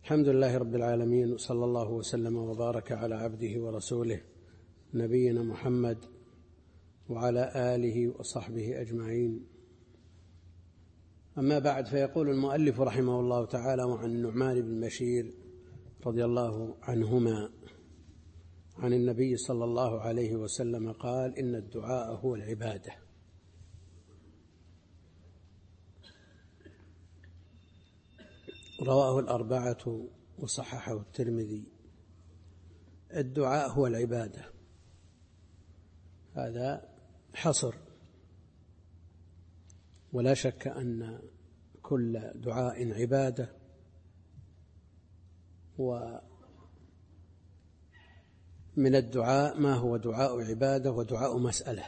الحمد لله رب العالمين، وصلى الله وسلم وبارك على عبده ورسوله نبينا محمد وعلى آله وصحبه أجمعين. أما بعد، فيقول المؤلف رحمه الله تعالى: وعن النعمان بن بشير رضي الله عنهما عن النبي صلى الله عليه وسلم قال: إن الدعاء هو العبادة. رواه الأربعة وصححه الترمذي. الدعاء هو العبادة، هذا حصر، ولا شك أن كل دعاء عبادة، ومن الدعاء ما هو دعاء عبادة ودعاء مسألة.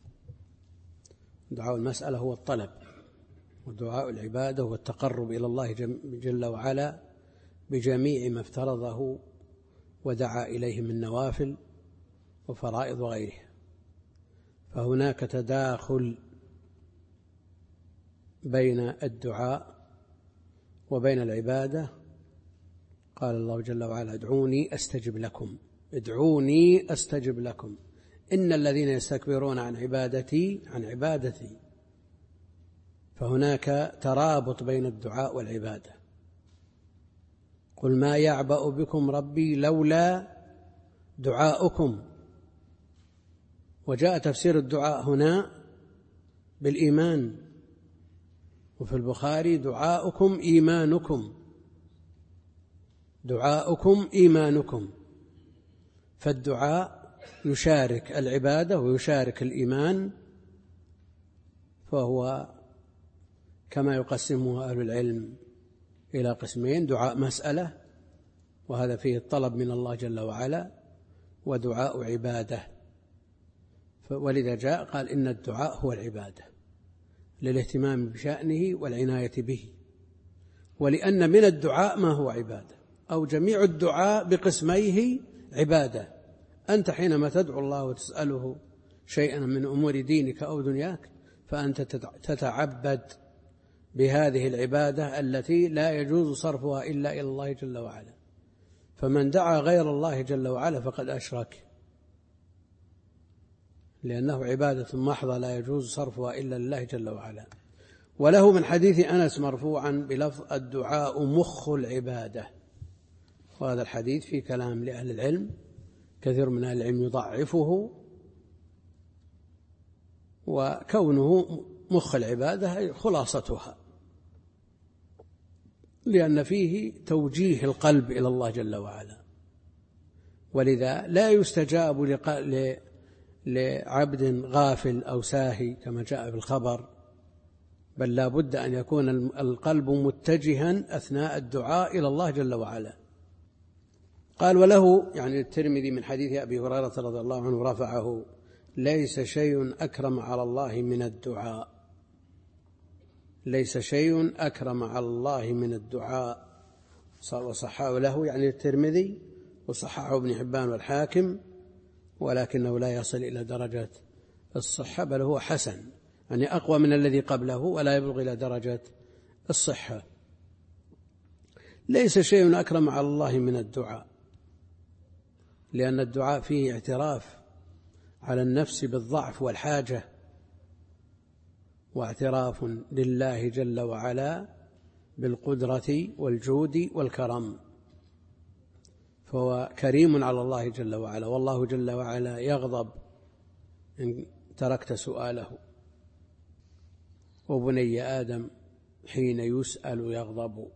دعاء المسألة هو الطلب، ودعاء العبادة هو التقرب إلى الله جل وعلا بجميع ما افترضه ودعا إليه من نوافل وفرائض وغيرها. فهناك تداخل بين الدعاء وبين العبادة. قال الله جل وعلا: ادعوني أستجب لكم، ادعوني أستجب لكم، إن الذين يستكبرون عن عبادتي. فهناك ترابط بين الدعاء والعبادة. قل ما يعبأ بكم ربي لولا دعاؤكم. وجاء تفسير الدعاء هنا بالإيمان، وفي البخاري: دعاؤكم إيمانكم، دعاؤكم إيمانكم. فالدعاء يشارك العبادة ويشارك الإيمان، فهو كما يقسمه أهل العلم إلى قسمين: دعاء مسألة، وهذا فيه الطلب من الله جل وعلا، ودعاء عبادة. ولذا جاء قال: إن الدعاء هو العبادة، للاهتمام بشأنه والعناية به، ولأن من الدعاء ما هو عبادة، أو جميع الدعاء بقسميه عبادة. أنت حينما تدعو الله وتسأله شيئا من أمور دينك أو دنياك، فأنت تتعبد بهذه العبادة التي لا يجوز صرفها إلا إلى الله جل وعلا. فمن دعا غير الله جل وعلا فقد أشرك، لأنه عبادة محضة لا يجوز صرفها إلا لله جل وعلا. وله من حديث أنس مرفوعا بلفظ: الدعاء مخ العبادة. وهذا الحديث في كلام لأهل العلم، كثير من أهل العلم يضعفه، وكونه مخ العبادة خلاصتها، لأن فيه توجيه القلب إلى الله جل وعلا. ولذا لا يستجاب لعبد غافل أو ساهي كما جاء في الخبر، بل لا بد أن يكون القلب متجها أثناء الدعاء إلى الله جل وعلا. قال: وله يعني الترمذي من حديث أبي هريرة رضي الله عنه رفعه: ليس شيء أكرم على الله من الدعاء. ليس شيء أكرم على الله من الدعاء. وصححه له يعني الترمذي، وصححه ابن حبان والحاكم، ولكنه لا يصل إلى درجة الصحة، بل هو حسن، يعني أقوى من الذي قبله، ولا يبلغ إلى درجة الصحة. ليس شيء أكرم على الله من الدعاء، لأن الدعاء فيه اعتراف على النفس بالضعف والحاجة، واعتراف لله جل وعلا بالقدرة والجود والكرم، فهو كريم على الله جل وعلا. والله جل وعلا يغضب إن تركت سؤاله، وبني آدم حين يسأل يغضب،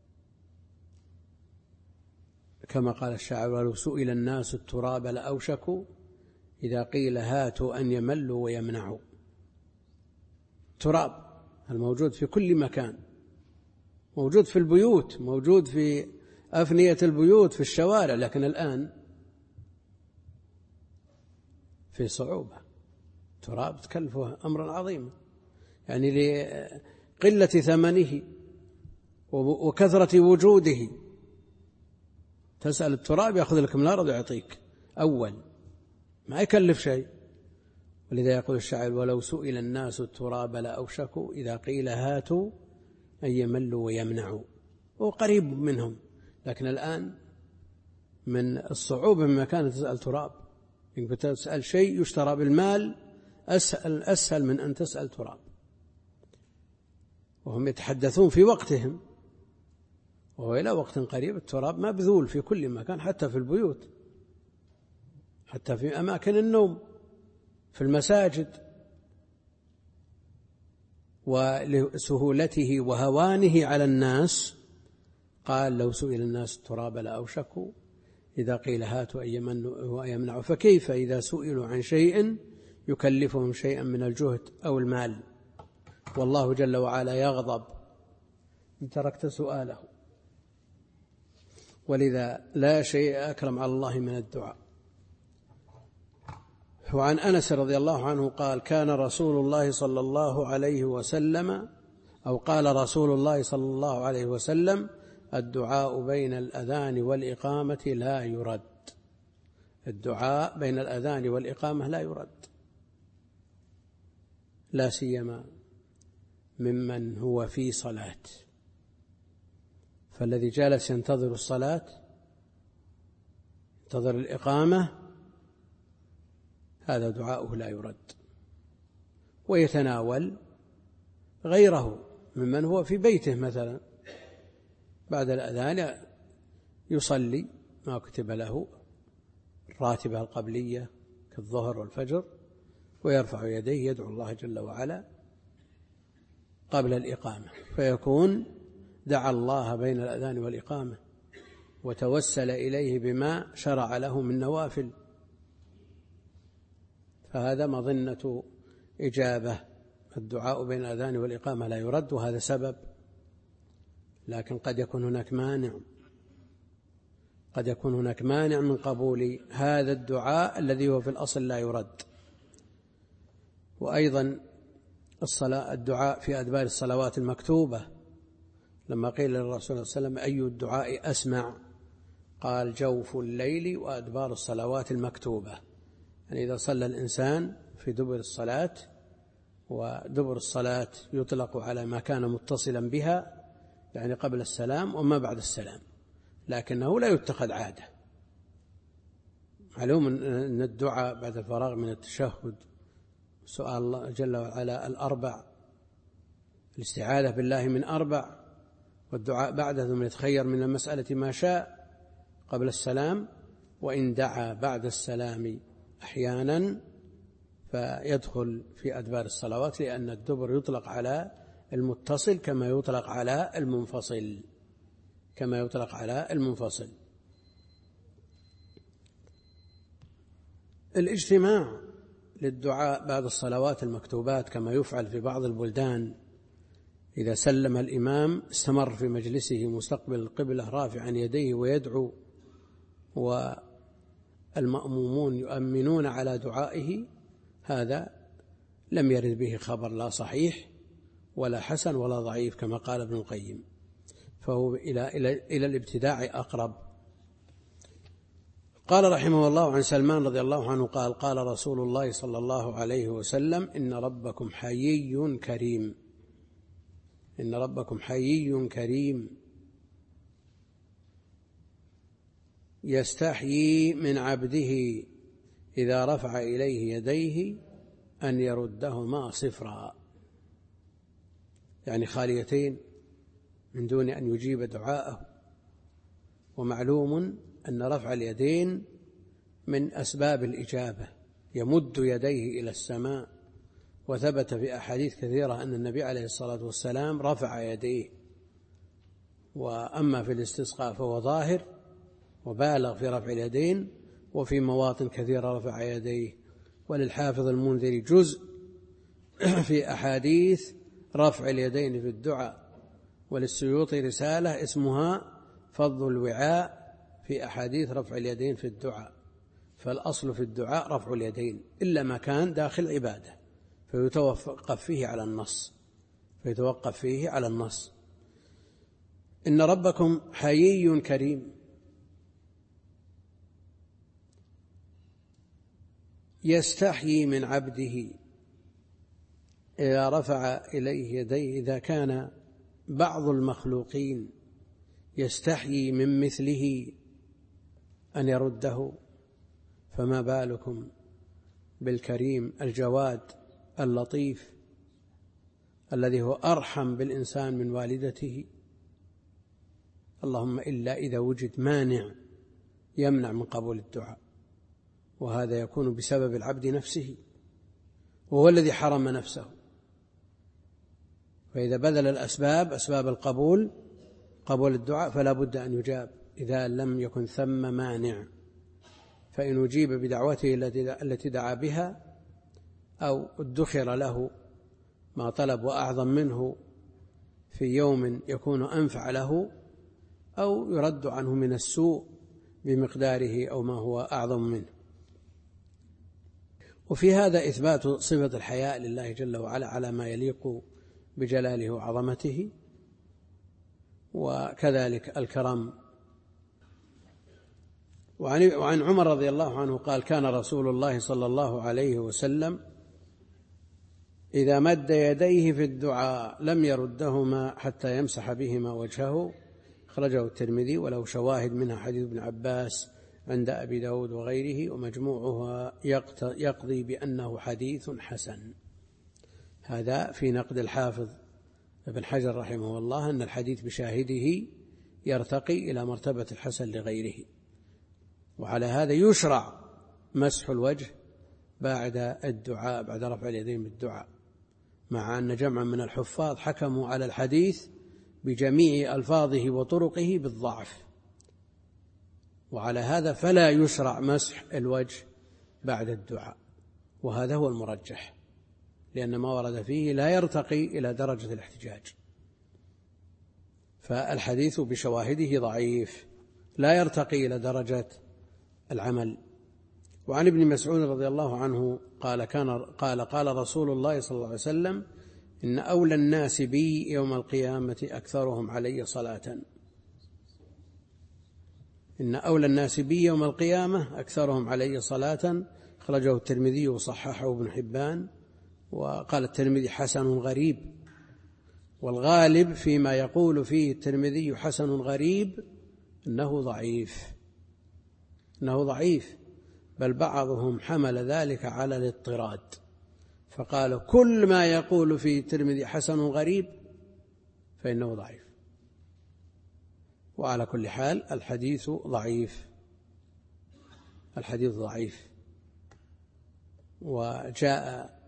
كما قال الشاعر: ولو سئل الناس التراب لأوشكوا إذا قيل هاتوا أن يملوا ويمنعوا. تراب الموجود في كل مكان، موجود في البيوت، موجود في أفنية البيوت، في الشوارع، لكن الآن في صعوبة. تراب تكلفه أمرا عظيما، يعني لقلة ثمنه وكثرة وجوده. تسأل التراب يأخذ لك من الأرض ويعطيك أول، ما يكلف شيء. ولذا يقول الشاعر: ولو سئل الناس التراب لأوشكوا إذا قيل هاتوا أن يملوا ويمنعوا. هو قريب منهم، لكن الآن من الصعوبة مما كانت تسأل تراب، إنك بتسأل شيء يشترى بالمال أسهل من أن تسأل تراب، وهم يتحدثون في وقتهم، وهو إلى وقت قريب التراب مبذول في كل مكان، حتى في البيوت، حتى في أماكن النوم، في المساجد. ولسهولته وهوانه على الناس قال: لو سئل الناس التراب لأوشكوا إذا قيل هاتوا أن يمنعوا، فكيف إذا سئلوا عن شيء يكلفهم شيئا من الجهد أو المال، والله جل وعلا يغضب إن تركت سؤاله. ولذا لا شيء أكرم على الله من الدعاء. وعن أنس رضي الله عنه قال: كان رسول الله صلى الله عليه وسلم، أو قال رسول الله صلى الله عليه وسلم: الدعاء بين الأذان والإقامة لا يرد. الدعاء بين الأذان والإقامة لا يرد، لا سيما ممن هو في صلاة. فالذي جالس ينتظر الصلاة، ينتظر الإقامة، هذا دعاؤه لا يرد. ويتناول غيره ممن هو في بيته مثلا بعد الأذان يصلي ما كتب له الراتبة القبلية كالظهر والفجر، ويرفع يديه يدعو الله جل وعلا قبل الإقامة، فيكون دعا الله بين الأذان والإقامة وتوسل إليه بما شرع له من نوافل، فهذا مظنة إجابة. الدعاء بين الأذان والإقامة لا يرد، وهذا سبب. لكن قد يكون هناك مانع، قد يكون هناك مانع من قبول هذا الدعاء الذي هو في الأصل لا يرد. وأيضا الدعاء في أدبار الصلوات المكتوبة، لما قيل للرسول صلى الله عليه وسلم: أي الدعاء أسمع؟ قال: جوف الليل وأدبار الصلوات المكتوبة. يعني إذا صلى الإنسان في دبر الصلاة، ودبر الصلاة يطلق على ما كان متصلا بها، يعني قبل السلام وما بعد السلام، لكنه لا يتخذ عادة. معلوم أن الدعاء بعد الفراغ من التشهد، سؤال الله جل وعلا الأربع، الاستعاذة بالله من أربع، والدعاء بعده ثم يتخير من المسألة ما شاء قبل السلام، وإن دعا بعد السلام أحيانا فيدخل في أدبار الصلوات، لأن الدبر يطلق على المتصل كما يطلق على المنفصل، كما يطلق على المنفصل. الاجتماع للدعاء بعد الصلوات المكتوبات كما يفعل في بعض البلدان، إذا سلم الإمام استمر في مجلسه مستقبل القبلة رافعا يديه ويدعو، والمأمومون يؤمنون على دعائه، هذا لم يرد به خبر لا صحيح ولا حسن ولا ضعيف كما قال ابن القيم، فهو إلى الابتداع أقرب. قال رحمه الله عن سلمان رضي الله عنه قال: قال رسول الله صلى الله عليه وسلم: إن ربكم حيي كريم، إن ربكم حيي كريم يستحيي من عبده إذا رفع إليه يديه أن يردهما صفرا، يعني خاليتين من دون أن يجيب دعاءه. ومعلوم أن رفع اليدين من أسباب الإجابة، يمد يديه إلى السماء، وثبت في أحاديث كثيرة أن النبي عليه الصلاة والسلام رفع يديه. وأما في الاستسقاء فهو ظاهر وبالغ في رفع اليدين، وفي مواطن كثيرة رفع يديه. وللحافظ المنذري جزء في أحاديث رفع اليدين في الدعاء، وللسيوطي رسالة اسمها فضل الوعاء في أحاديث رفع اليدين في الدعاء. فالأصل في الدعاء رفع اليدين إلا ما كان داخل عبادة، فيتوقف فيه على النص. إن ربكم حيي كريم يستحيي من عبده إذا رفع إليه يديه. إذا كان بعض المخلوقين يستحيي من مثله أن يرده، فما بالكم بالكريم الجواد اللطيف الذي هو أرحم بالإنسان من والدته. اللهم إلا إذا وجد مانع يمنع من قبول الدعاء، وهذا يكون بسبب العبد نفسه، وهو الذي حرم نفسه. فإذا بذل الأسباب، أسباب القبول، قبول الدعاء، فلا بد أن يجاب إذا لم يكن ثم مانع. فإن أجيب بدعوته التي دعا بها، أو ادخر له ما طلب وأعظم منه في يوم يكون أنفع له، أو يرد عنه من السوء بمقداره أو ما هو أعظم منه. وفي هذا إثبات صفة الحياء لله جل وعلا على ما يليق بجلاله وعظمته، وكذلك الكرم. وعن عمر رضي الله عنه قال: كان رسول الله صلى الله عليه وسلم إذا مد يديه في الدعاء لم يردهما حتى يمسح بهما وجهه. أخرجه الترمذي، وله شواهد منها حديث ابن عباس عند أبي داود وغيره، ومجموعها يقضي بأنه حديث حسن. هذا في نقد الحافظ ابن حجر رحمه الله، أن الحديث بشاهده يرتقي إلى مرتبة الحسن لغيره. وعلى هذا يشرع مسح الوجه بعد الدعاء، بعد رفع اليدين بالدعاء، مع أن جمعا من الحفاظ حكموا على الحديث بجميع ألفاظه وطرقه بالضعف، وعلى هذا فلا يشرع مسح الوجه بعد الدعاء، وهذا هو المرجح، لأن ما ورد فيه لا يرتقي إلى درجة الاحتجاج، فالحديث بشواهده ضعيف، لا يرتقي إلى درجة العمل. وعن ابن مسعود رضي الله عنه قال رسول الله صلى الله عليه وسلم: إن أولى الناس بي يوم القيامة أكثرهم علي صلاة. إن أولى الناس بي يوم القيامة أكثرهم علي صلاة. أخرجه الترمذي وصححه ابن حبان، وقال الترمذي حسن غريب. والغالب فيما يقول فيه الترمذي حسن غريب أنه ضعيف، بل بعضهم حمل ذلك على الاضطراد، فقال كل ما يقول فيه الترمذي حسن غريب فإنه ضعيف. وعلى كل حال الحديث ضعيف. وجاء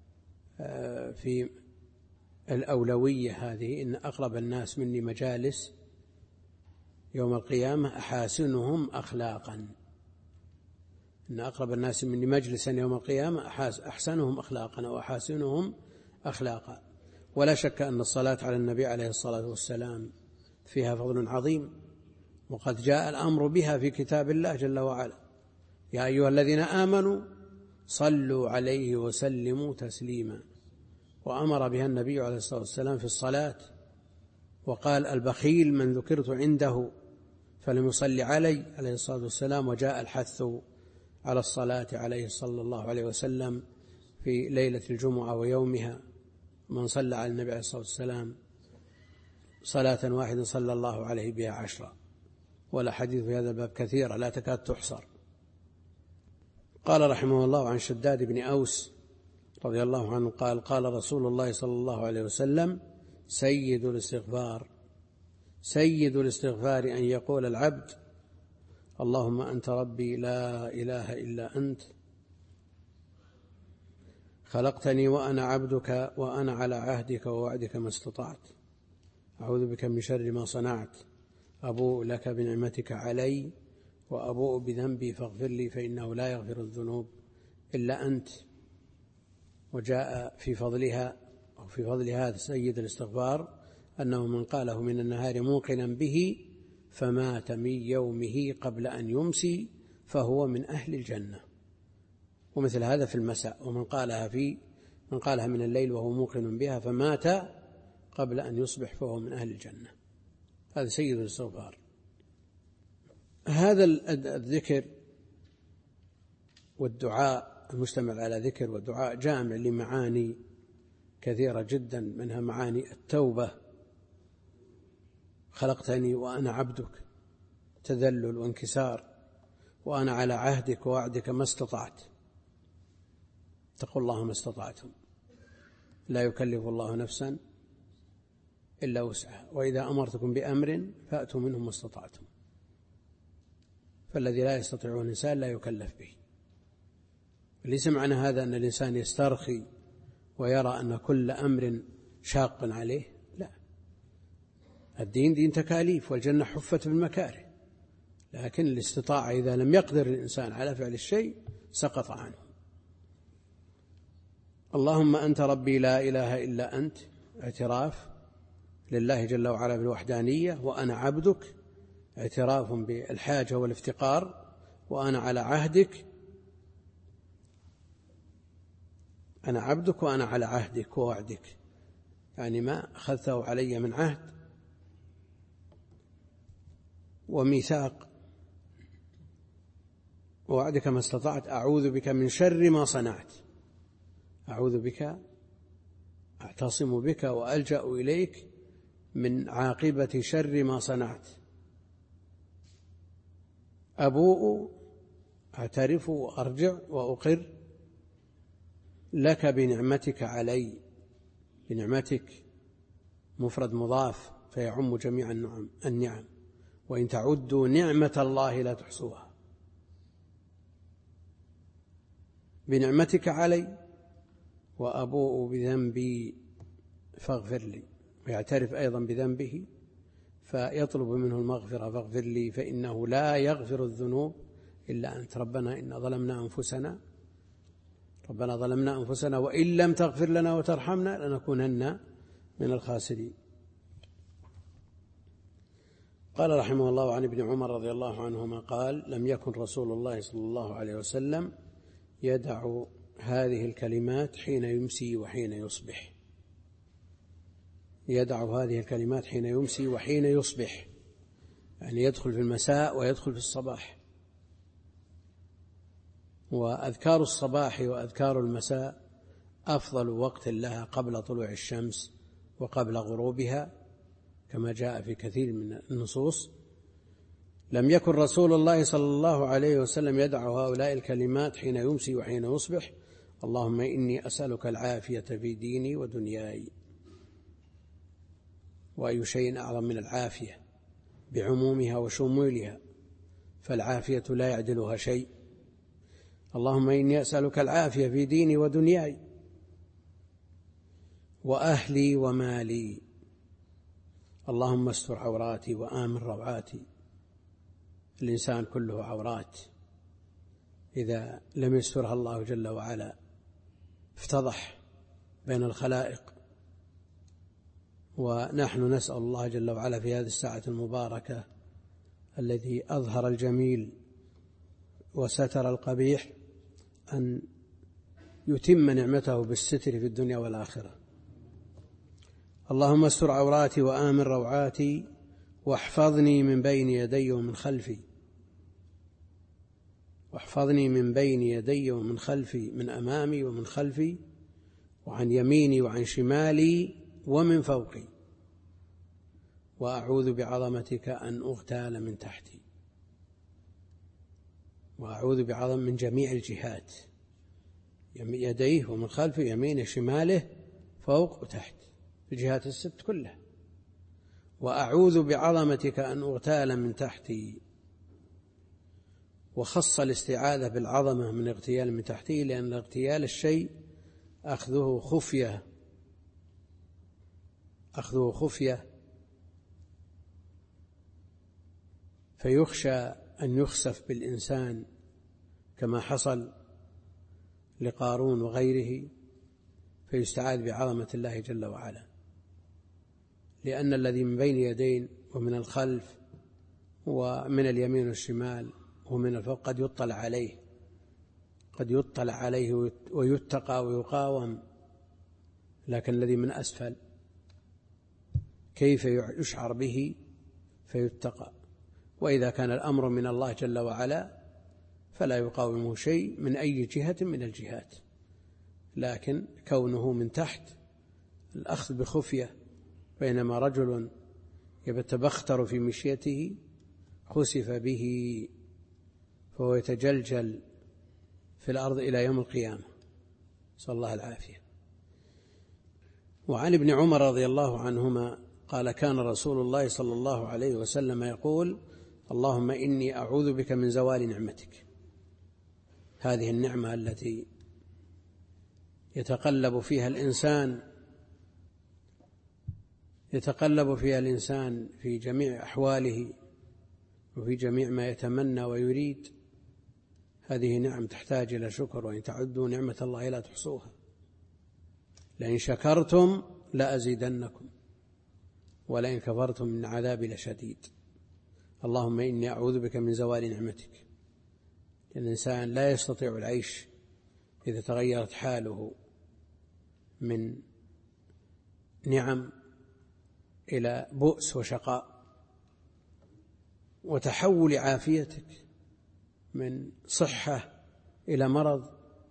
في الأولوية هذه: إن أقرب الناس مني مجالس يوم القيامة أحاسنهم أخلاقا. إن أقرب الناس مني مجلسا يوم القيامة أحسنهم أخلاقا أو أحاسنهم أخلاقا. ولا شك أن الصلاة على النبي عليه الصلاة والسلام فيها فضل عظيم، وقد جاء الأمر بها في كتاب الله جل وعلا: يا أيها الذين آمنوا صلوا عليه وسلموا تسليما. وأمر بها النبي عليه الصلاة والسلام في الصلاة، وقال: البخيل من ذكرت عنده فلم يصلي عليه الصلاة والسلام. وجاء الحث على الصلاة عليه صلى الله عليه وسلم في ليلة الجمعة ويومها: من صلى على النبي عليه الصلاة والسلام صلاة واحدة صلى الله عليه بها 10. والأحاديث في هذا الباب كثيرة لا تكاد تحصر. قال رحمه الله عن شداد بن أوس رضي الله عنه قال: قال رسول الله صلى الله عليه وسلم: سيد الاستغفار أن يقول العبد: اللهم أنت ربي لا إله إلا أنت، خلقتني وأنا عبدك، وأنا على عهدك ووعدك ما استطعت، أعوذ بك من شر ما صنعت، أبوء لك بنعمتك علي وأبوء بذنبي فاغفر لي فإنه لا يغفر الذنوب إلا أنت. وجاء في فضلها أو في فضل هذا سيد الاستغفار أنه من قاله من النهار موقنا به فمات من يومه قبل أن يمسي فهو من أهل الجنة. ومثل هذا في المساء: ومن قالها من الليل وهو موقن بها فمات قبل أن يصبح فهو من أهل الجنة. هذا سيد الاستغفار. هذا الذكر والدعاء المشتمل على ذكر ودعاء جامع لمعاني كثيرة جدا، منها معاني التوبة، خلقتني وأنا عبدك، تذلل وانكسار، وأنا على عهدك ووعدك ما استطعت. اتقوا الله ما استطعتم، لا يكلف الله نفسا إلا وسعها، وإذا أمرتكم بأمر فأتوا منه ما استطعتم. فالذي لا يستطيعه الإنسان لا يكلف به. ليس معنى هذا أن الإنسان يسترخي ويرى أن كل أمر شاق عليه، لا، الدين دين تكاليف، والجنة حفت بالمكاره، لكن الاستطاعة إذا لم يقدر الإنسان على فعل الشيء سقط عنه. اللهم أنت ربي لا إله إلا أنت، اعتراف لله جل وعلا بالوحدانية، وأنا عبدك، اعتراف بالحاجة والافتقار، وأنا على عهدك، أنا عبدك وأنا على عهدك ووعدك، يعني ما أخذته علي من عهد وميثاق ووعدك ما استطعت. أعوذ بك من شر ما صنعت، أعوذ بك، أعتصم بك وألجأ إليك من عاقبة شر ما صنعت. أبوء، أعترف وأرجع وأقر لك بنعمتك علي، بنعمتك مفرد مضاف فيعم جميع النعم، وإن تعدوا نعمة الله لا تحصوها. بنعمتك علي، وأبوء بذنبي فاغفر لي، ويعترف أيضا بذنبه فيطلب منه المغفرة، فاغفر لي فإنه لا يغفر الذنوب إلا أنت. ربنا ظلمنا أنفسنا وإن لم تغفر لنا وترحمنا لنكونن من الخاسرين. قال رحمه الله عن ابن عمر رضي الله عنهما قال: لم يكن رسول الله صلى الله عليه وسلم يدع هذه الكلمات حين يمسي وحين يصبح. يدع هذه الكلمات حين يمسي وحين يصبح، يعني يدخل في المساء ويدخل في الصباح. وأذكار الصباح وأذكار المساء أفضل وقت لها قبل طلوع الشمس وقبل غروبها، كما جاء في كثير من النصوص. لم يكن رسول الله صلى الله عليه وسلم يدع هؤلاء الكلمات حين يمسي وحين يصبح: اللهم إني أسألك العافية في ديني ودنياي. وأي شيء أعظم من العافية بعمومها وشمولها، فالعافية لا يعدلها شيء. اللهم إني أسألك العافية في ديني ودنياي وأهلي ومالي. اللهم استر عوراتي وآمن روعاتي. الإنسان كله عورات، إذا لم يسترها الله جل وعلا افتضح بين الخلائق. ونحن نسأل الله جل وعلا في هذه الساعة المباركة الذي أظهر الجميل وستر القبيح أن يتم نعمته بالستر في الدنيا والآخرة. اللهم استر عوراتي وآمن روعاتي واحفظني من بين يدي ومن خلفي، واحفظني من بين يدي ومن خلفي، من أمامي ومن خلفي، وعن يميني وعن شمالي ومن فوقي. وأعوذ بعظمتك أن أغتال من تحتي. وأعوذ بعظم من جميع الجهات، يديه ومن خلفه، يمينه شماله فوق وتحت، الجهات الست كلها. وأعوذ بعظمتك أن أغتال من تحتي. وخص الاستعاذة بالعظمة من اغتيال من تحته، لأن اغتيال الشيء أخذه خفية فيخشى أن يخسف بالإنسان كما حصل لقارون وغيره، فيستعاذ بعظمة الله جل وعلا، لأن الذي من بين يدين ومن الخلف ومن اليمين والشمال ومن الفوق قد يطلع عليه ويتقى ويقاوم، لكن الذي من أسفل كيف يشعر به فيتقى. وإذا كان الأمر من الله جل وعلا فلا يقاومه شيء من أي جهة من الجهات، لكن كونه من تحت الأخذ بخفية، بينما رجل يتبختر في مشيته خسف به فهو يتجلجل في الأرض إلى يوم القيامة، نسأل الله العافية. وعن ابن عمر رضي الله عنهما قال كان رسول الله صلى الله عليه وسلم يقول اللهم إني أعوذ بك من زوال نعمتك. هذه النعمة التي يتقلب فيها الإنسان في جميع أحواله وفي جميع ما يتمنى ويريد، هذه نعم تحتاج إلى شكر، وإن تعدوا نعمة الله لا تحصوها، لئن شكرتم لأزيدنكم ولئن كفرتم من عذابي لشديد. اللهم إني أعوذ بك من زوال نعمتك. الإنسان لا يستطيع العيش إذا تغيرت حاله من نعم إلى بؤس وشقاء، وتحول عافيتك من صحة إلى مرض،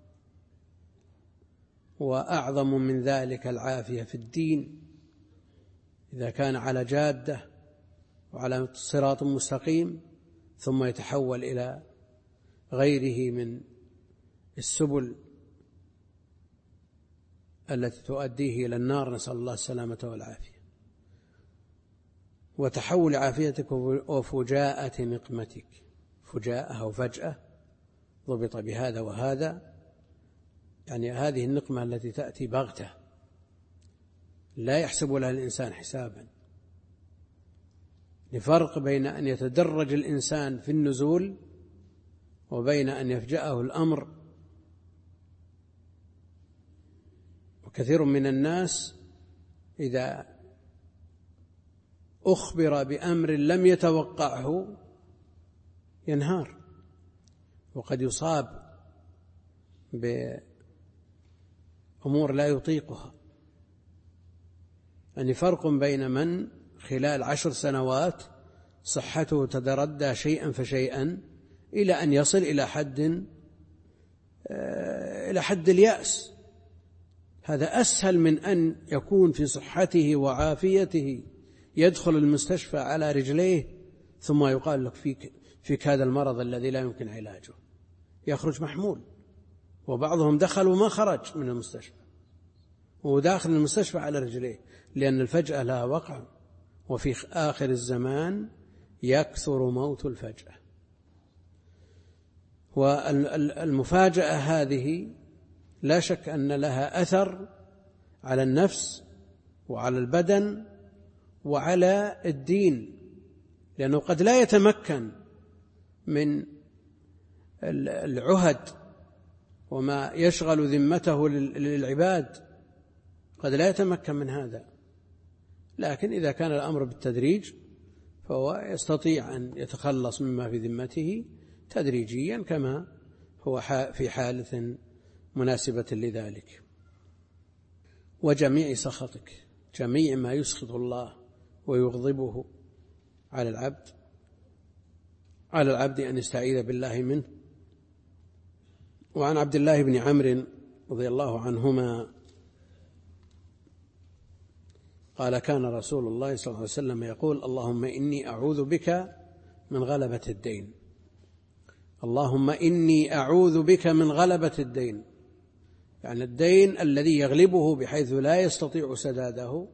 وأعظم من ذلك العافية في الدين إذا كان على جادة وعلى صراط مستقيم ثم يتحول إلى غيره من السبل التي تؤديه إلى النار، نسأل الله السلامة والعافية. وتحول عافيتك وفجاءة نقمتك، فجاءة أو فجأة ضبط بهذا وهذا، يعني هذه النقمة التي تأتي بغتة لا يحسب لها الإنسان حسابا. لفرق بين أن يتدرج الإنسان في النزول وبين أن يفجأه الأمر. وكثير من الناس إذا أخبر بأمر لم يتوقعه ينهار، وقد يصاب بأمور لا يطيقها. يعني فرق بين من خلال 10 سنوات صحته تتردى شيئا فشيئا إلى أن يصل إلى حد اليأس، هذا أسهل من أن يكون في صحته وعافيته يدخل المستشفى على رجليه ثم يقال لك فيك هذا المرض الذي لا يمكن علاجه، يخرج محمول. وبعضهم دخل وما خرج من المستشفى، وداخل المستشفى على رجليه، لأن الفجأة لها وقع، وفي آخر الزمان يكثر موت الفجأة. والمفاجأة هذه لا شك أن لها أثر على النفس وعلى البدن وعلى الدين، لأنه قد لا يتمكن من العهد وما يشغل ذمته للعباد، قد لا يتمكن من هذا. لكن إذا كان الأمر بالتدريج فهو يستطيع أن يتخلص مما في ذمته تدريجيا كما هو في حالة مناسبة لذلك. وجميع سخطك، جميع ما يسخط الله ويغضبه على العبد أن يستعيذ بالله منه. وعن عبد الله بن عمرو رضي الله عنهما قال كان رسول الله صلى الله عليه وسلم يقول اللهم إني أعوذ بك من غلبة الدين. اللهم إني أعوذ بك من غلبة الدين، يعني الدين الذي يغلبه بحيث لا يستطيع سداده،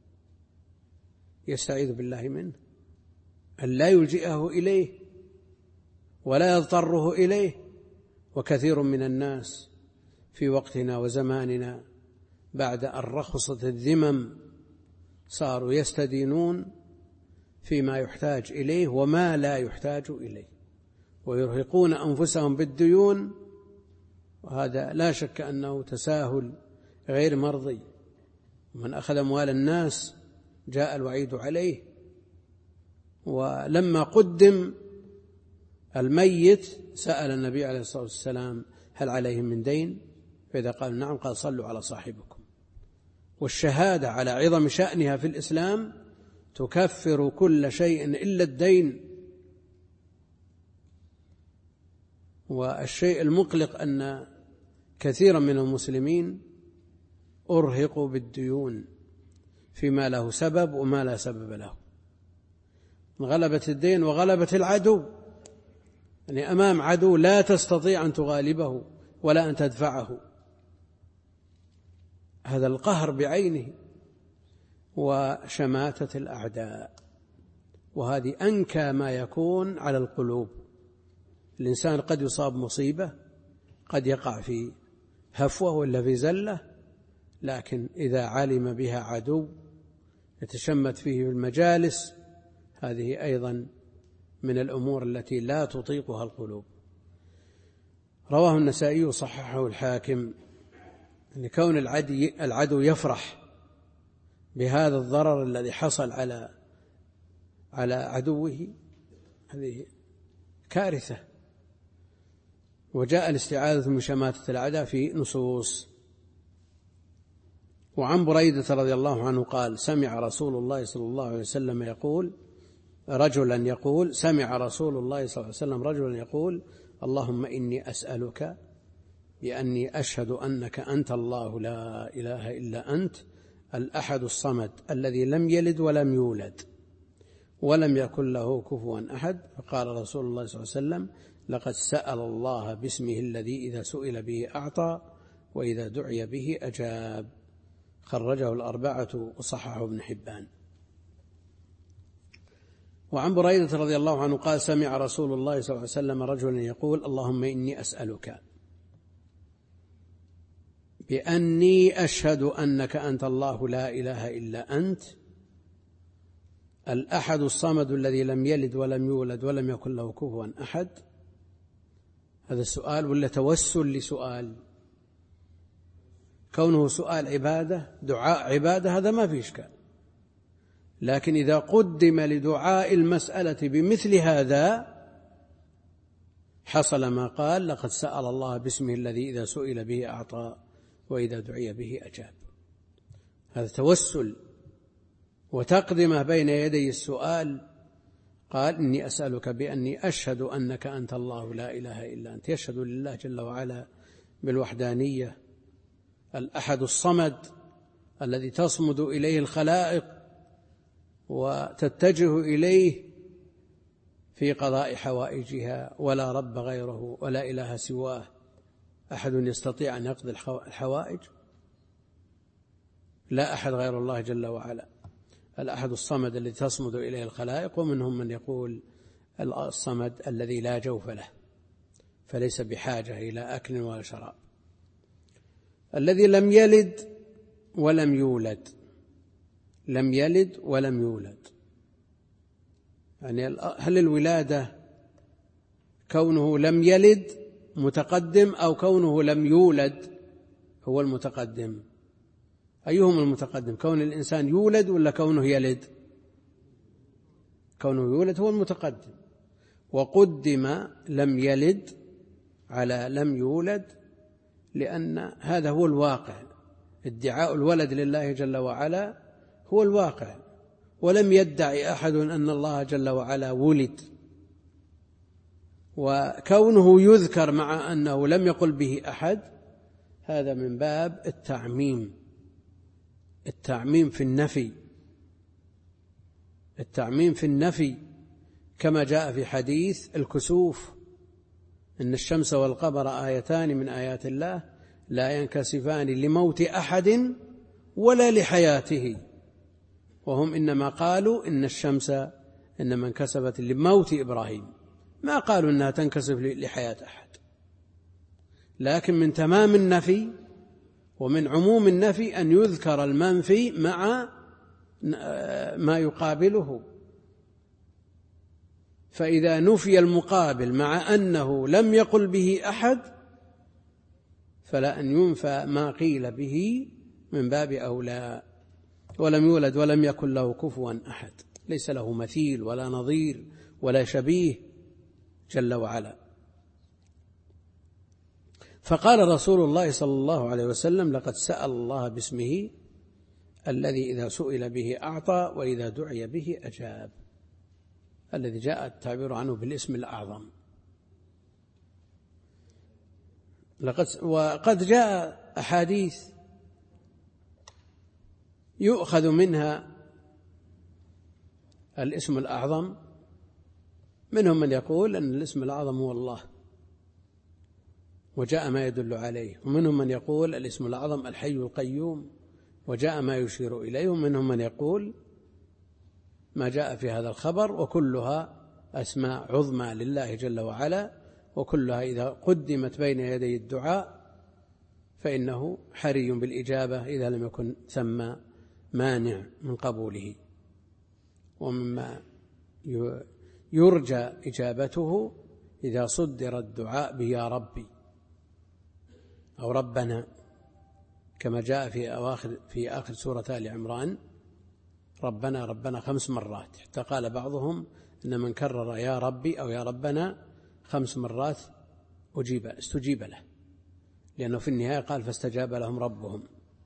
يستعيذ بالله منه أن لا يلجئه إليه ولا يضطره إليه. وكثير من الناس في وقتنا وزماننا بعد أن رخصت الذمم صاروا يستدينون فيما يحتاج إليه وما لا يحتاج إليه، ويرهقون أنفسهم بالديون، وهذا لا شك أنه تساهل غير مرضي. من أخذ أموال الناس جاء الوعيد عليه. ولما قدم الميت سأل النبي عليه الصلاة والسلام هل عليهم من دين؟ فإذا قال نعم قال صلوا على صاحبكم. والشهادة على عظم شأنها في الإسلام تكفر كل شيء إلا الدين. والشيء المقلق أن كثيرا من المسلمين أرهقوا بالديون فيما له سبب وما لا سبب له. من غلبة الدين وغلبة العدو، يعني أمام عدو لا تستطيع أن تغالبه ولا أن تدفعه، هذا القهر بعينه، وشماتة الأعداء، وهذه أنكى ما يكون على القلوب. الإنسان قد يصاب مصيبة، قد يقع في هفوة ولا في زلة، لكن إذا علم بها عدو يتشمت فيه في المجالس، هذه أيضا من الأمور التي لا تطيقها القلوب. رواه النسائي وصححه الحاكم أن كون العدو يفرح بهذا الضرر الذي حصل على عدوه هذه كارثة. وجاء الاستعاذة من شماتة الأعداء في نصوص. وعن بريدة رضي الله عنه قال سمع رسول الله صلى الله عليه وسلم سمع رسول الله صلى الله عليه وسلم رجلا يقول اللهم إني أسألك بأني أشهد أنك أنت الله لا إله إلا أنت الأحد الصمد الذي لم يلد ولم يولد ولم يكن له كفوا أحد. فقال رسول الله صلى الله عليه وسلم لقد سأل الله باسمه الذي إذا سئل به أعطى وإذا دعي به أجاب. خرجه الأربعة وصححه ابن حبان. وعن بريدة رضي الله عنه قال سمع رسول الله صلى الله عليه وسلم رجلا يقول اللهم إني أسألك بأني أشهد أنك أنت الله لا إله إلا أنت الأحد الصمد الذي لم يلد ولم يولد ولم يكن له كفوا أحد. هذا السؤال ولا توسل لسؤال؟ كونه سؤال عبادة دعاء عبادة هذا ما في إشكال، لكن إذا قدم لدعاء المسألة بمثل هذا حصل ما قال لقد سأل الله باسمه الذي إذا سئل به أعطى وإذا دعي به أجاب. هذا توسل وتقدمه بين يدي السؤال. قال إني أسألك بأني أشهد أنك أنت الله لا إله إلا أنت، يشهد لله جل وعلا بالوحدانية، الأحد الصمد الذي تصمد إليه الخلائق وتتجه إليه في قضاء حوائجها، ولا رب غيره ولا إله سواه. أحد يستطيع أن يقضي الحوائج؟ لا أحد غير الله جل وعلا، الأحد الصمد الذي تصمد إليه الخلائق. ومنهم من يقول الصمد الذي لا جوف له فليس بحاجة إلى أكل ولا شراب، الذي لم يلد ولم يولد، لم يلد ولم يولد. يعني هل الولادة كونه لم يلد متقدم أو كونه لم يولد هو المتقدم؟ أيهما المتقدم، كون الإنسان يولد ولا كونه يلد؟ كونه يولد هو المتقدم، وقدم لم يلد على لم يولد لأن هذا هو الواقع. ادعاء الولد لله جل وعلا هو الواقع، ولم يدعي أحد أن الله جل وعلا ولد. وكونه يذكر مع أنه لم يقل به أحد هذا من باب التعميم في النفي، التعميم في النفي، كما جاء في حديث الكسوف إن الشمس والقمر آيتان من آيات الله لا ينكسفان لموت أحد ولا لحياته، وهم إنما قالوا إن الشمس إنما انكسفت لموت إبراهيم، ما قالوا إنها تنكسف لحياة أحد. لكن من تمام النفي ومن عموم النفي أن يذكر المنفي مع ما يقابله، فإذا نفي المقابل مع أنه لم يقل به أحد فلا أن ينفى ما قيل به من باب أولى. ولم يولد ولم يكن له كفوا أحد، ليس له مثيل ولا نظير ولا شبيه جل وعلا. فقال رسول الله صلى الله عليه وسلم لقد سأل الله باسمه الذي إذا سئل به أعطى وإذا دعي به أجاب، الذي جاء التعبير عنه بالاسم الأعظم. وقد جاء أحاديث يؤخذ منها الاسم الأعظم منهم من يقول أن الاسم الأعظم هو الله وجاء ما يدل عليه، ومنهم من يقول الاسم الأعظم الحي القيوم وجاء ما يشير إليه، ومنهم من يقول ما جاء في هذا الخبر، وكلها أسماء عظمى لله جل وعلا، وكلها إذا قدمت بين يدي الدعاء فإنه حري بالإجابة إذا لم يكن ثم مانع من قبوله. ومما يرجى إجابته إذا صدر الدعاء بيا ربي أو ربنا، كما جاء في آخر سورة آل عمران ربنا ربنا 5 مرات، حتى قال بعضهم إن من كرر يا ربي أو يا ربنا 5 مرات استجيب له، لأنه في النهاية قال فاستجاب لهم ربهم.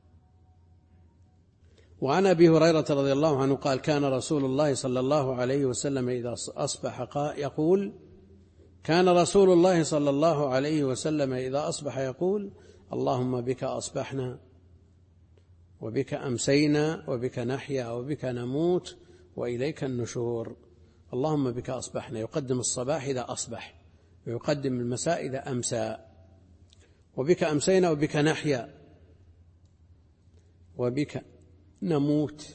وعن أبي هريرة رضي الله عنه قال كان رسول الله صلى الله عليه وسلم إذا أصبح يقول كان رسول الله صلى الله عليه وسلم إذا أصبح يقول اللهم بك أصبحنا وبك أمسينا وبك نحيا وبك نموت وإليك النشور. اللهم بك أصبحنا، يقدم الصباح إذا أصبح، ويقدم المساء إذا أمسى. وبك أمسينا وبك نحيا وبك نموت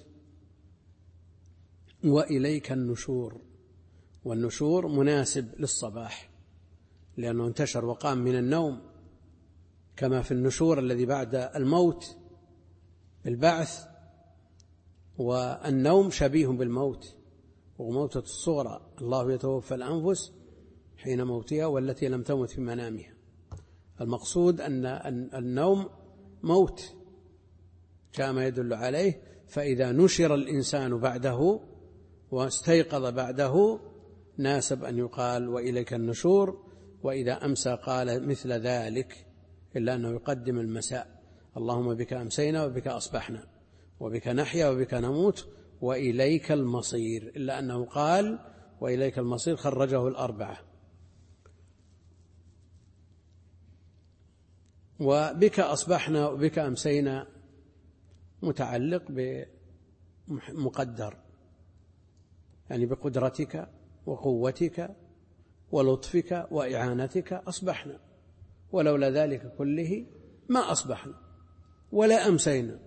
وإليك النشور. والنشور مناسب للصباح لأنه انتشر وقام من النوم، كما في النشور الذي بعد الموت البعث، والنوم شبيه بالموت، وموتة الصغرى الله يتوفى الأنفس حين موتها والتي لم تمت في منامها. المقصود أن النوم موت جاء ما يدل عليه، فإذا نشر الإنسان بعده واستيقظ بعده ناسب أن يقال وإليك النشور. وإذا أمسى قال مثل ذلك، إلا أنه يقدم المساء، اللهم بك أمسينا وبك أصبحنا وبك نحيا وبك نموت وإليك المصير، إلا أنه قال وإليك المصير خرجه الأربعة. وبك أصبحنا وبك أمسينا متعلق بمقدر، يعني بقدرتك وقوتك ولطفك وإعانتك أصبحنا، ولولا ذلك كله ما أصبحنا ولا أمسينا.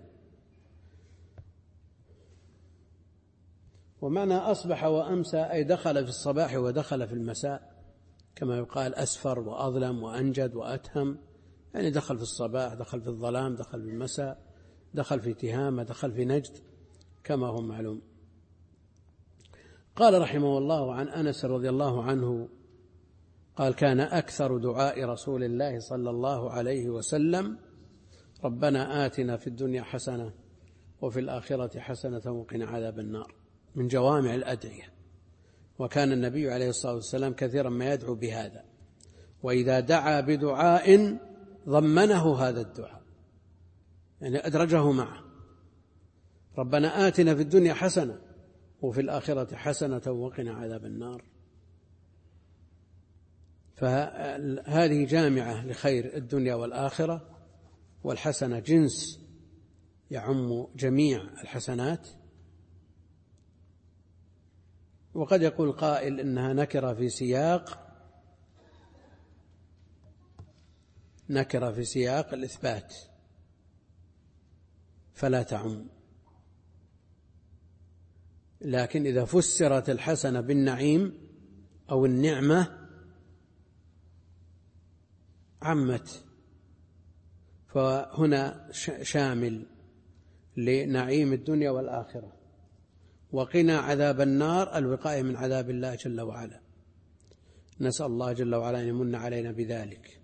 ومعنى أصبح وأمسى أي دخل في الصباح ودخل في المساء، كما يقال أسفر وأظلم وأنجد وأتهم، يعني دخل في الصباح، دخل في الظلام، دخل في المساء، دخل في تهامة، دخل في نجد، كما هو معلوم. قال رحمه الله عن أنس رضي الله عنه قال كان أكثر دعاء رسول الله صلى الله عليه وسلم ربنا آتنا في الدنيا حسنة وفي الآخرة حسنة وقنا عذاب النار، من جوامع الأدعية. وكان النبي عليه الصلاة والسلام كثيرا ما يدعو بهذا، وإذا دعا بدعاء ضمنه هذا الدعاء، يعني أدرجه معه. ربنا آتنا في الدنيا حسنة وفي الآخرة حسنة وقنا عذاب النار. فهذه جامعة لخير الدنيا والآخرة، والحسنة جنس يعم جميع الحسنات. وقد يقول قائل إنها نكرة في سياق الإثبات فلا تعم، لكن إذا فسرت الحسنة بالنعيم أو النعمة عمت، فهنا شامل لنعيم الدنيا والآخرة. وقنا عذاب النار الوقاية من عذاب الله جل وعلا، نسأل الله جل وعلا أن يمن علينا بذلك.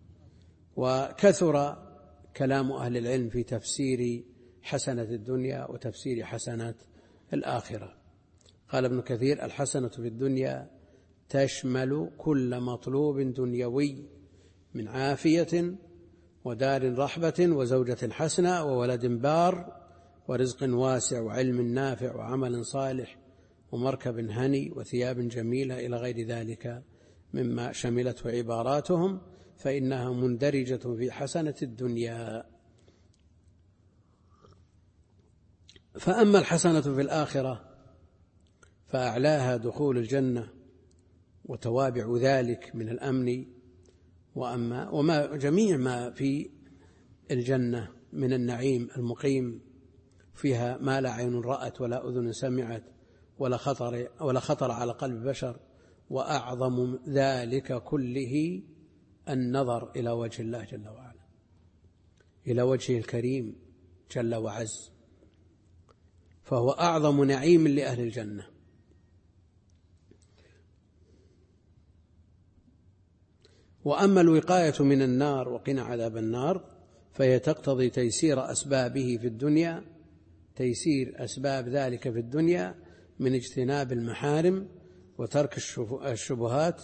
وكثر كلام أهل العلم في تفسير حسنة الدنيا وتفسير حسنة الآخرة. قال ابن كثير الحسنة في الدنيا تشمل كل مطلوب دنيوي من عافية ودار رحبة وزوجة حسنة وولد بار ورزق واسع وعلم نافع وعمل صالح ومركب هني وثياب جميلة إلى غير ذلك مما شملته عباراتهم، فإنها مندرجة في حسنة الدنيا. فأما الحسنة في الآخرة فأعلاها دخول الجنة وتوابع ذلك من الأمن وما جميع ما في الجنة من النعيم المقيم فيها ما لا عين رأت ولا أذن سمعت ولا خطر على قلب بشر. وأعظم ذلك كله النظر إلى وجه الله جل وعلا، إلى وجهه الكريم جل وعز، فهو أعظم نعيم لأهل الجنة. وأما الوقاية من النار وقنا عذاب النار فهي تقتضي تيسير أسبابه في الدنيا، تيسير أسباب ذلك في الدنيا من اجتناب المحارم وترك الشبهات،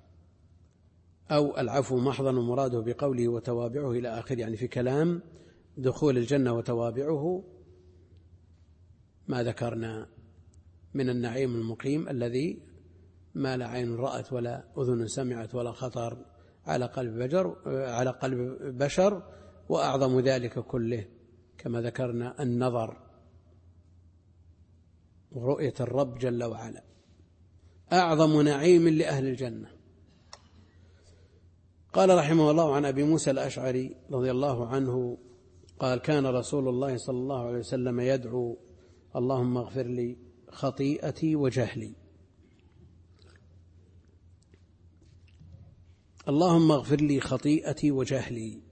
أو العفو محضا مراده بقوله وتوابعه إلى آخر، يعني في كلام دخول الجنة وتوابعه ما ذكرنا من النعيم المقيم الذي ما لا عين رأت ولا أذن سمعت ولا خطر على قلب بشر. وأعظم ذلك كله كما ذكرنا النظر ورؤية الرب جل وعلا، أعظم نعيم لأهل الجنة. قال رحمه الله عن أبي موسى الأشعري رضي الله عنه قال كان رسول الله صلى الله عليه وسلم يدعو اللهم اغفر لي خطيئتي وجهلي. اللهم اغفر لي خطيئتي وجهلي،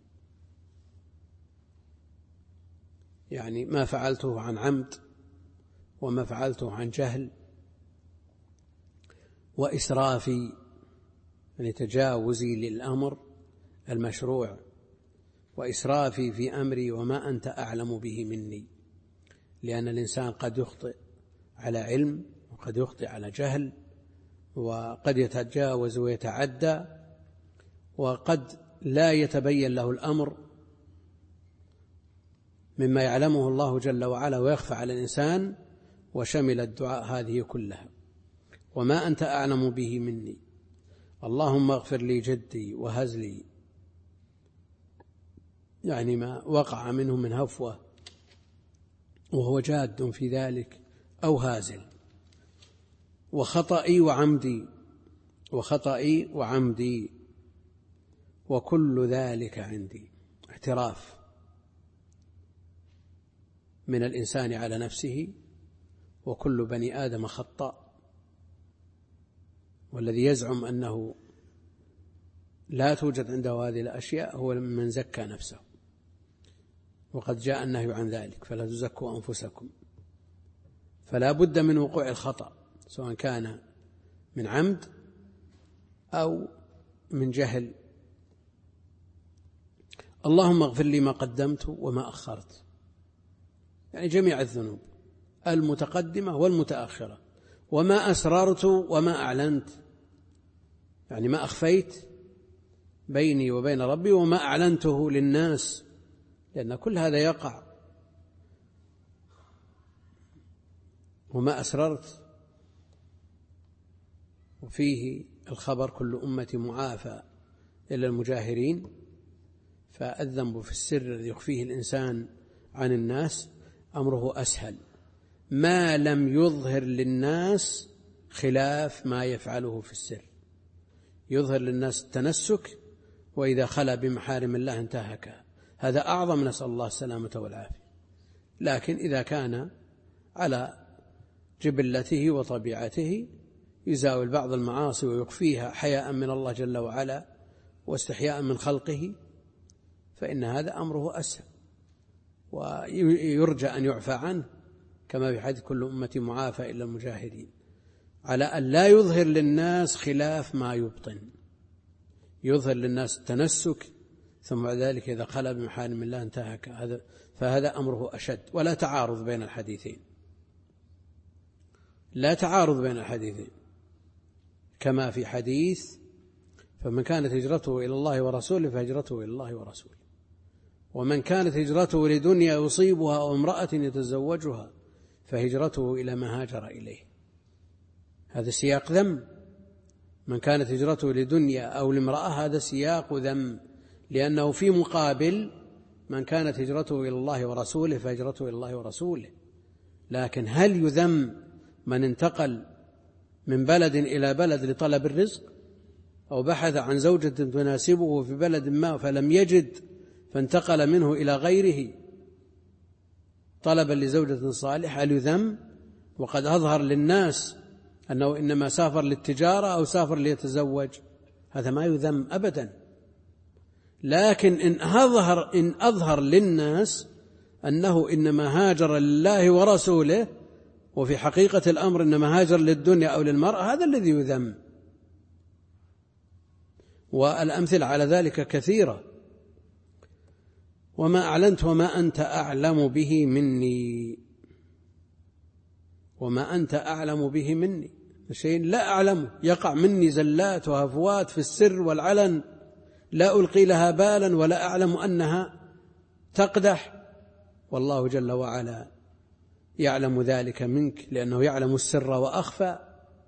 يعني ما فعلته عن عمد وما فعلته عن جهل وإسرافي، يعني تجاوزي للأمر المشروع وإسرافي في أمري وما أنت أعلم به مني، لأن الإنسان قد يخطئ على علم وقد يخطئ على جهل، وقد يتجاوز ويتعدى، وقد لا يتبين له الأمر مما يعلمه الله جل وعلا ويخفى على الإنسان، وشمل الدعاء هذه كلها وما أنت أعلم به مني. اللهم اغفر لي جدي وهزلي، يعني ما وقع منه من هفوة وهو جاد في ذلك أو هازل، وخطئي وعمدي وكل ذلك عندي. اعتراف من الإنسان على نفسه، وكل بني آدم خطأ، والذي يزعم أنه لا توجد عنده هذه الأشياء هو من زكى نفسه، وقد جاء النهي عن ذلك فلا تزكوا أنفسكم. فلا بد من وقوع الخطأ سواء كان من عمد أو من جهل. اللهم اغفر لي ما قدمت وما أخرت، يعني جميع الذنوب المتقدمة والمتأخرة، وما أسررت وما أعلنت، يعني ما أخفيت بيني وبين ربي وما أعلنته للناس، لأن كل هذا يقع. وما أسررت وفيه الخبر كل أمة معافى إلا المجاهرين، فالذنب في السر الذي يخفيه الإنسان عن الناس أمره أسهل ما لم يظهر للناس خلاف ما يفعله في السر. يظهر للناس التنسك، وإذا خلا بمحارم الله انتهكها، هذا أعظم، نسأل الله السلامة والعافية. لكن إذا كان على جبلته وطبيعته يزاول بعض المعاصي ويخفيها حياء من الله جل وعلا واستحياء من خلقه، فإن هذا أمره أسهل ويرجى أن يعفى عنه، كما في حديث كل أمة معافى إلا المجاهرين، على أن لا يظهر للناس خلاف ما يبطن، يظهر للناس التنسك ثم بعد ذلك إذا خلا بمحارم الله انتهك، فهذا أمره أشد. ولا تعارض بين الحديثين، لا تعارض بين الحديثين، كما في حديث فمن كانت هجرته إلى الله ورسوله فهجرته إلى الله ورسوله، ومن كانت هجرته لدنيا يصيبها أو امرأة يتزوجها فهجرته إلى ما هاجر إليه. هذا سياق ذم، من كانت هجرته لدنيا أو لامرأة، هذا سياق ذم، لأنه في مقابل من كانت هجرته إلى الله ورسوله فهجرته إلى الله ورسوله. لكن هل يذم من انتقل من بلد إلى بلد لطلب الرزق، أو بحث عن زوجة تناسبه في بلد ما فلم يجد فانتقل منه إلى غيره طلبا لزوجة صالحة، هل يذم؟ وقد أظهر للناس أنه إنما سافر للتجارة أو سافر ليتزوج، هذا ما يذم أبدا. لكن إن أظهر للناس أنه إنما هاجر لله ورسوله وفي حقيقة الأمر إنما هاجر للدنيا أو للمرأة، هذا الذي يذم. والأمثلة على ذلك كثيرة. وما أعلنت وما أنت أعلم به مني، وما أنت أعلم به مني، شيء لا أعلمه يقع مني زلات وهفوات في السر والعلن لا ألقي لها بالا ولا أعلم أنها تقدح، والله جل وعلا يعلم ذلك منك لأنه يعلم السر وأخفى.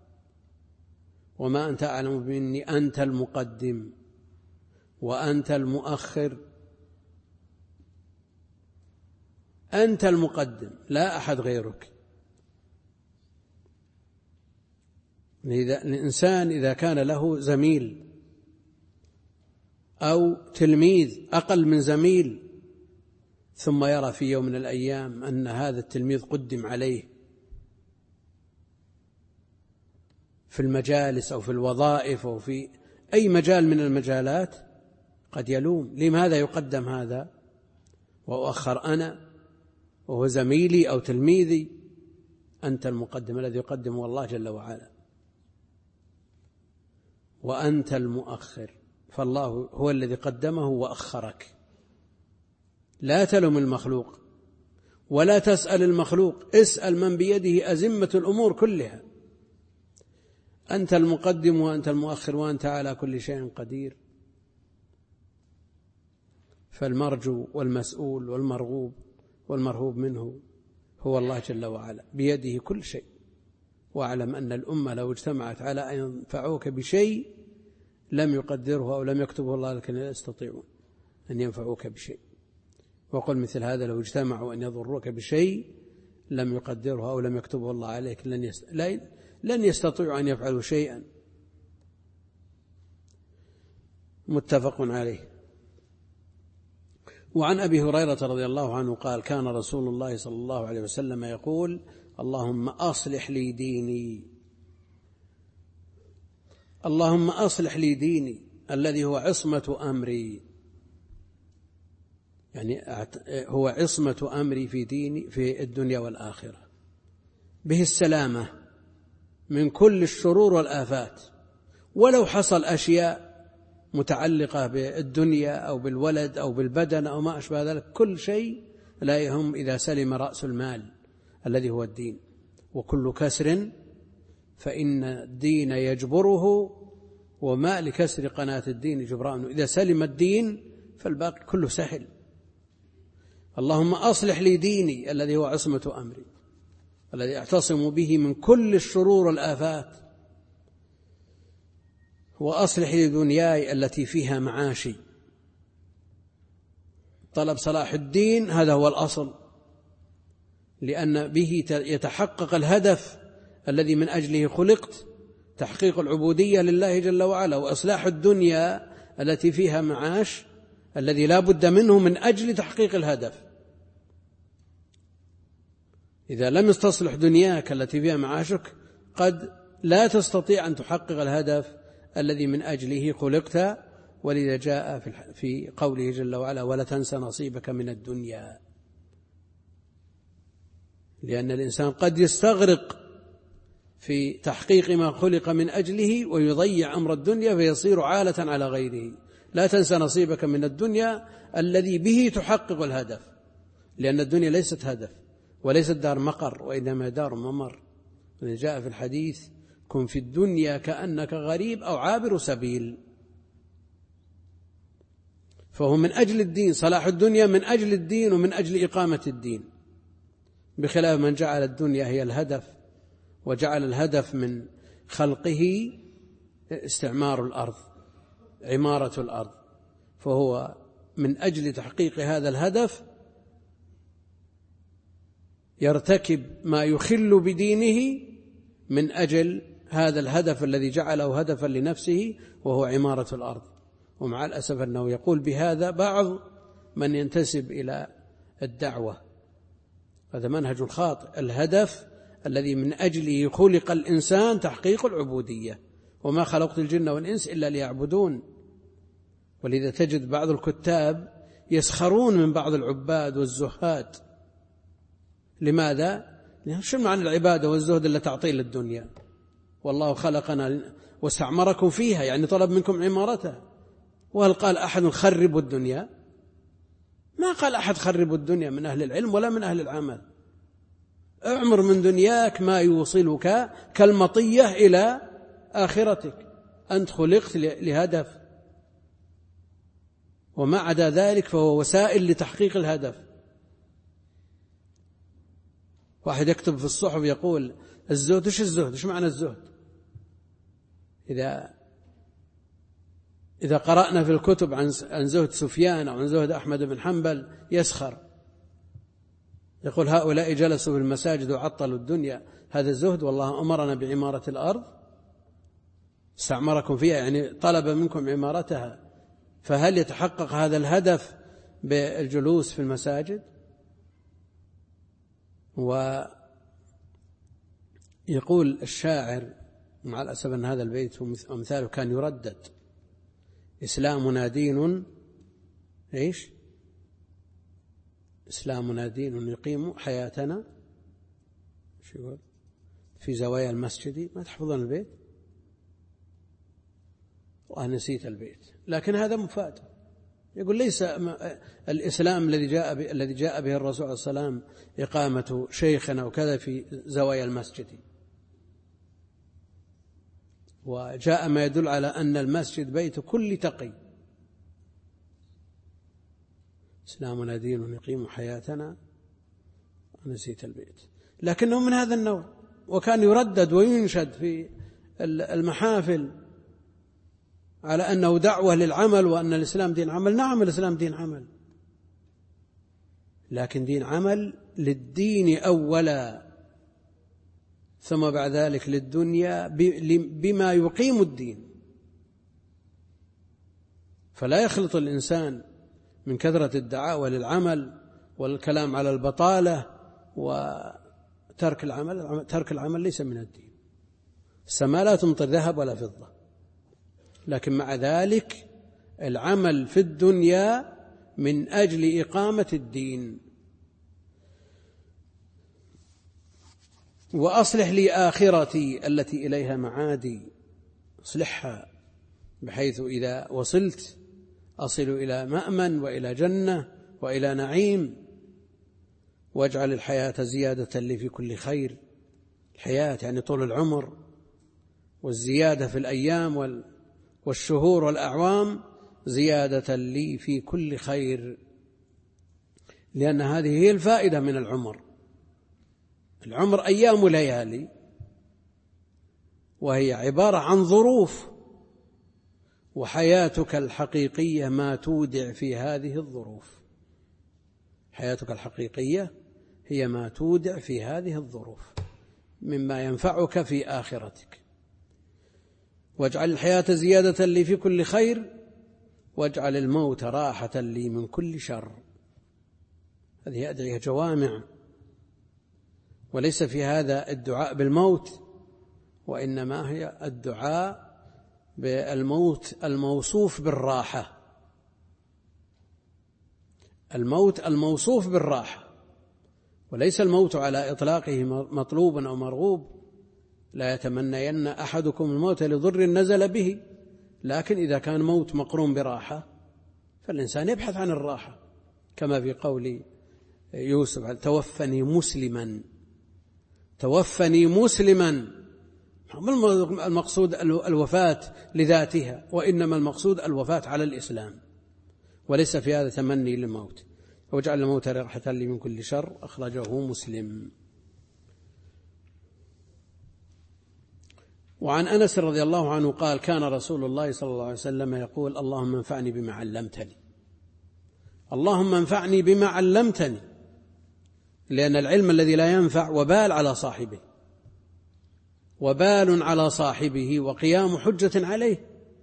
وما أنت أعلم مني، أنت المقدم وأنت المؤخر، أنت المقدم لا أحد غيرك. الإنسان إذا كان له زميل أو تلميذ أقل من زميل ثم يرى في يوم من الأيام أن هذا التلميذ قدم عليه في المجالس أو في الوظائف أو في أي مجال من المجالات، قد يلوم لماذا يقدم هذا وأؤخر أنا وهو زميلي أو تلميذي؟ أنت المقدم، الذي يقدمه الله جل وعلا، وأنت المؤخر، فالله هو الذي قدمه وأخرك. لا تلم المخلوق ولا تسأل المخلوق، اسأل من بيده أزمة الأمور كلها. أنت المقدم وأنت المؤخر وأنت على كل شيء قدير. فالمرجو والمسؤول والمرغوب والمرهوب منه هو الله جل وعلا، بيده كل شيء. واعلم أن الأمة لو اجتمعت على أن ينفعوك بشيء لم يقدره أو لم يكتبه الله لك لا يستطيعون أن ينفعوك بشيء. وقل مثل هذا لو اجتمعوا أن يضروك بشيء لم يقدره أو لم يكتبه الله عليك لن يستطيعوا أن يفعلوا شيئا. متفق عليه. وعن أبي هريرة رضي الله عنه قال كان رسول الله صلى الله عليه وسلم يقول اللهم أصلح لي ديني، اللهم أصلح لي ديني الذي هو عصمة أمري، يعني هو عصمة أمري في ديني في الدنيا والآخرة، به السلامة من كل الشرور والآفات، ولو حصل أشياء متعلقة بالدنيا أو بالولد أو بالبدن أو ما أشبه ذلك، كل شيء لا يهم إذا سلم رأس المال الذي هو الدين. وكل كسر فإن الدين يجبره، وما لكسر قناة الدين جبران. إذا سلم الدين فالباقي كله سهل. اللهم أصلح لي ديني الذي هو عصمة أمري الذي أعتصم به من كل الشرور والآفات، وأصلح لي دنياي التي فيها معاشي. طلب صلاح الدين هذا هو الأصل، لأن به يتحقق الهدف الذي من أجله خلقت، تحقيق العبودية لله جل وعلا، وإصلاح الدنيا التي فيها معاش الذي لا بد منه من أجل تحقيق الهدف. إذا لم تصلح دنياك التي فيها معاشك قد لا تستطيع أن تحقق الهدف الذي من أجله خلقت. ولذا جاء في قوله جل وعلا ولا تنس نصيبك من الدنيا، لأن الإنسان قد يستغرق في تحقيق ما خلق من أجله ويضيع أمر الدنيا فيصير عالة على غيره. لا تنس نصيبك من الدنيا الذي به تحقق الهدف، لأن الدنيا ليست هدف وليست دار مقر، وإنما دار ممر. جاء في الحديث كن في الدنيا كأنك غريب أو عابر سبيل. فهو من أجل الدين، صلاح الدنيا من أجل الدين ومن أجل إقامة الدين، بخلاف من جعل الدنيا هي الهدف وجعل الهدف من خلقه استعمار الأرض، عمارة الأرض، فهو من أجل تحقيق هذا الهدف يرتكب ما يخل بدينه من أجل هذا الهدف الذي جعله هدفا لنفسه وهو عمارة الأرض. ومع الأسف أنه يقول بهذا بعض من ينتسب إلى الدعوة، هذا منهج خاطئ. الهدف الذي من أجله خلق الإنسان تحقيق العبودية، وما خلقت الجن والإنس إلا ليعبدون. ولذا تجد بعض الكتاب يسخرون من بعض العباد والزهاد. لماذا؟ شو معنى العبادة والزهد اللي تعطيه للدنيا؟ والله خلقنا واستعمركم فيها، يعني طلب منكم عمارتها. وهل قال أحد خربوا الدنيا؟ ما قال أحد خربوا الدنيا من أهل العلم ولا من أهل العمل. اعمر من دنياك ما يوصلك كالمطية إلى آخرتك. أنت خلقت لهدف، وما عدا ذلك فهو وسائل لتحقيق الهدف. واحد يكتب في الصحف يقول الزهد. إيش الزهد؟ إيش معنى الزهد؟ إذا قرأنا في الكتب عن زهد سفيان أو عن زهد أحمد بن حنبل يسخر، يقول هؤلاء جلسوا في المساجد وعطلوا الدنيا، هذا الزهد؟ والله أمرنا بعمارة الأرض، استعمركم فيها، يعني طلب منكم عمارتها. فهل يتحقق هذا الهدف بالجلوس في المساجد؟ ويقول الشاعر، مع الأسف أن هذا البيت ومثاله كان يردد: إسلامنا دين إيش؟ إسلامنا دين يقيم حياتنا في زوايا المسجد. ما تحفظون البيت؟ وأنا نسيت البيت، لكن هذا مفاد. يقول ليس الإسلام الذي جاء به الرسول عليه الصلاة والسلام إقامة شيخنا وكذا في زوايا المسجد، وجاء ما يدل على أن المسجد بيت كل تقي. إسلامنا دين يقيم حياتنا. نسيت البيت، لكنه من هذا النوع، وكان يردد وينشد في المحافل على أنه دعوة للعمل وأن الإسلام دين عمل. نعم، الإسلام دين عمل، لكن دين عمل للدين أولا، ثم بعد ذلك للدنيا بما يقيم الدين. فلا يخلط الإنسان من كثرة الدعاوى للعمل والكلام على البطالة وترك العمل. ترك العمل ليس من الدين. السماء لا تمطر ذهب ولا فضة، لكن مع ذلك العمل في الدنيا من أجل إقامة الدين. وأصلح لي آخرتي التي إليها معادي، أصلحها بحيث إذا وصلت أصل إلى مأمن وإلى جنة وإلى نعيم. واجعل الحياة زيادة لي في كل خير. الحياة يعني طول العمر، والزيادة في الأيام والشهور والأعوام زيادة لي في كل خير، لأن هذه هي الفائدة من العمر. العمر أيام وليالي، وهي عبارة عن ظروف، وحياتك الحقيقية ما تودع في هذه الظروف. حياتك الحقيقية هي ما تودع في هذه الظروف مما ينفعك في آخرتك. واجعل الحياة زيادة لي في كل خير، واجعل الموت راحة لي من كل شر. هذه أدعية جوامع، وليس في هذا الدعاء بالموت، وإنما هي الدعاء بالموت الموصوف بالراحة. الموت الموصوف بالراحة، وليس الموت على إطلاقه مطلوب أو مرغوب. لا يتمنين أحدكم الموت لضر نزل به، لكن إذا كان موت مقرون براحة فالإنسان يبحث عن الراحة، كما في قول يوسف: توفني مسلما. توفني مسلما. المقصود الوفاة لذاتها، وإنما المقصود الوفاة على الإسلام، وليس في هذا تمني للموت. واجعل الموت راحة لي من كل شر. أخرجه مسلم. وعن أنس رضي الله عنه قال: كان رسول الله صلى الله عليه وسلم يقول: اللهم انفعني بما علمتني. اللهم انفعني بما علمتني، لأن العلم الذي لا ينفع وبال على صاحبه. وبال على صاحبه وقيام حجة عليه.